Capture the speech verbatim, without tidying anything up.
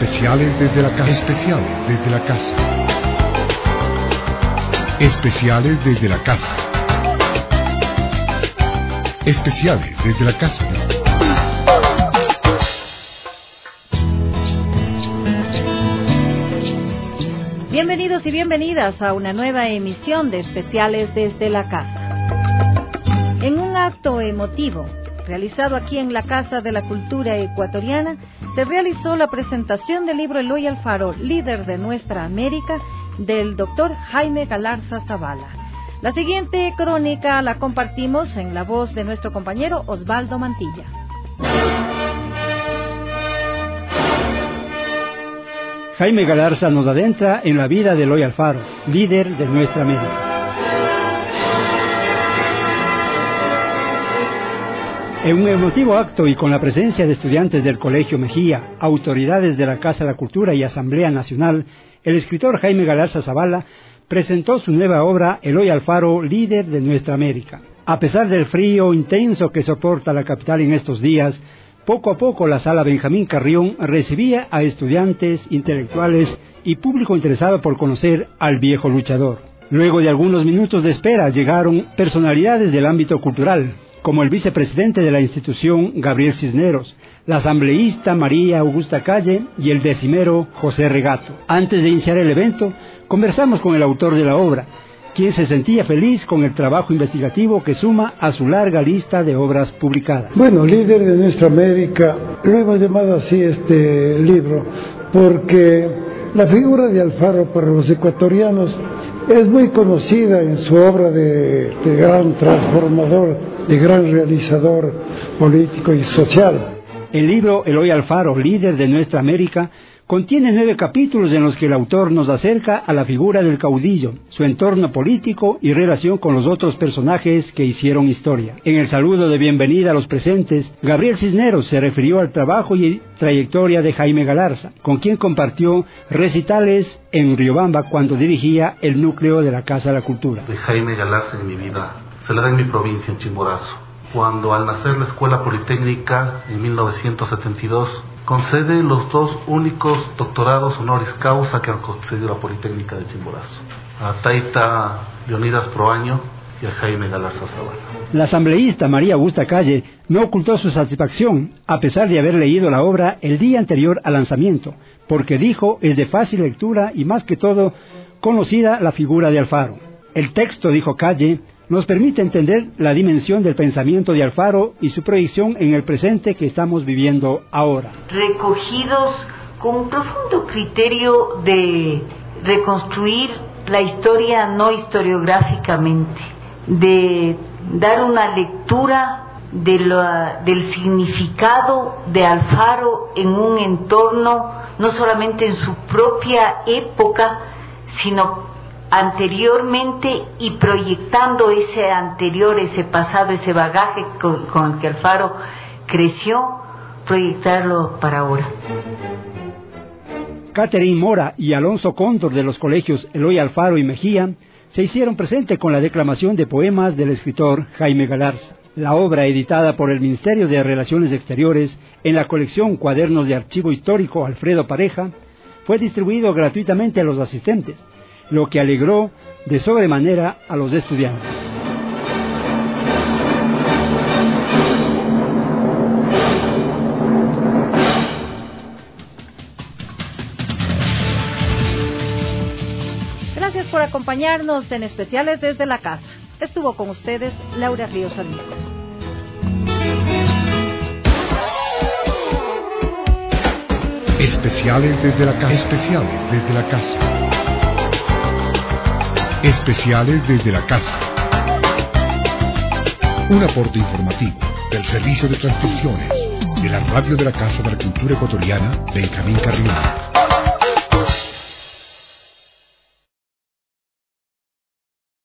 Especiales desde la casa. Especiales desde la casa. Especiales desde la casa. Especiales desde la casa. Bienvenidos y bienvenidas a una nueva emisión de Especiales desde la casa. En un acto emotivo realizado aquí en la Casa de la Cultura Ecuatoriana, se realizó la presentación del libro Eloy Alfaro, líder de nuestra América, del doctor Jaime Galarza Zavala. La siguiente crónica la compartimos en la voz de nuestro compañero Osvaldo Mantilla. Jaime Galarza nos adentra en la vida de Eloy Alfaro, líder de nuestra América. En un emotivo acto y con la presencia de estudiantes del Colegio Mejía, autoridades de la Casa de la Cultura y Asamblea Nacional, el escritor Jaime Galarza Zavala presentó su nueva obra Eloy Alfaro, líder de nuestra América. A pesar del frío intenso que soporta la capital en estos días, poco a poco la Sala Benjamín Carrión recibía a estudiantes, intelectuales y público interesado por conocer al viejo luchador. Luego de algunos minutos de espera llegaron personalidades del ámbito cultural, como el vicepresidente de la institución, Gabriel Cisneros, la asambleísta María Augusta Calle y el decimero José Regato. Antes de iniciar el evento, conversamos con el autor de la obra, quien se sentía feliz con el trabajo investigativo que suma a su larga lista de obras publicadas. Bueno, líder de nuestra América, lo hemos llamado así este libro, porque la figura de Alfaro para los ecuatorianos es muy conocida en su obra de, de gran transformador, de gran realizador político y social. El libro Eloy Alfaro, líder de nuestra América, contiene nueve capítulos en los que el autor nos acerca a la figura del caudillo, su entorno político y relación con los otros personajes que hicieron historia. En el saludo de bienvenida a los presentes, Gabriel Cisneros se refirió al trabajo y trayectoria de Jaime Galarza, con quien compartió recitales en Riobamba cuando dirigía el núcleo de la Casa de la Cultura. De Jaime Galarza en mi vida se la da en mi provincia, en Chimborazo, cuando al nacer la Escuela Politécnica en mil novecientos setenta y dos concede los dos únicos doctorados honoris causa que han concedido la Politécnica de Chimborazo, a Taita Leonidas Proaño y a Jaime Galarza Zavala. La asambleísta María Augusta Calle no ocultó su satisfacción, a pesar de haber leído la obra el día anterior al lanzamiento, porque dijo es de fácil lectura y más que todo conocida la figura de Alfaro. El texto, dijo Calle, nos permite entender la dimensión del pensamiento de Alfaro y su proyección en el presente que estamos viviendo ahora. Recogidos con un profundo criterio de reconstruir la historia no historiográficamente, de dar una lectura de la, del significado de Alfaro en un entorno, no solamente en su propia época, sino anteriormente y proyectando ese anterior, ese pasado, ese bagaje con, con el que Alfaro creció, proyectarlo para ahora. Catherine Mora y Alonso Cóndor de los colegios Eloy Alfaro y Mejía se hicieron presentes con la declamación de poemas del escritor Jaime Galarza. La obra, editada por el Ministerio de Relaciones Exteriores en la colección Cuadernos de Archivo Histórico Alfredo Pareja, fue distribuido gratuitamente a los asistentes, lo que alegró de sobremanera a los estudiantes. Gracias por acompañarnos en Especiales desde la Casa. Estuvo con ustedes Laura Ríos Amigos. Especiales desde la casa. Especiales desde la casa. Especiales desde la casa. Un aporte informativo del Servicio de Transmisiones de la Radio de la Casa de la Cultura Ecuatoriana, Benjamín Carrión.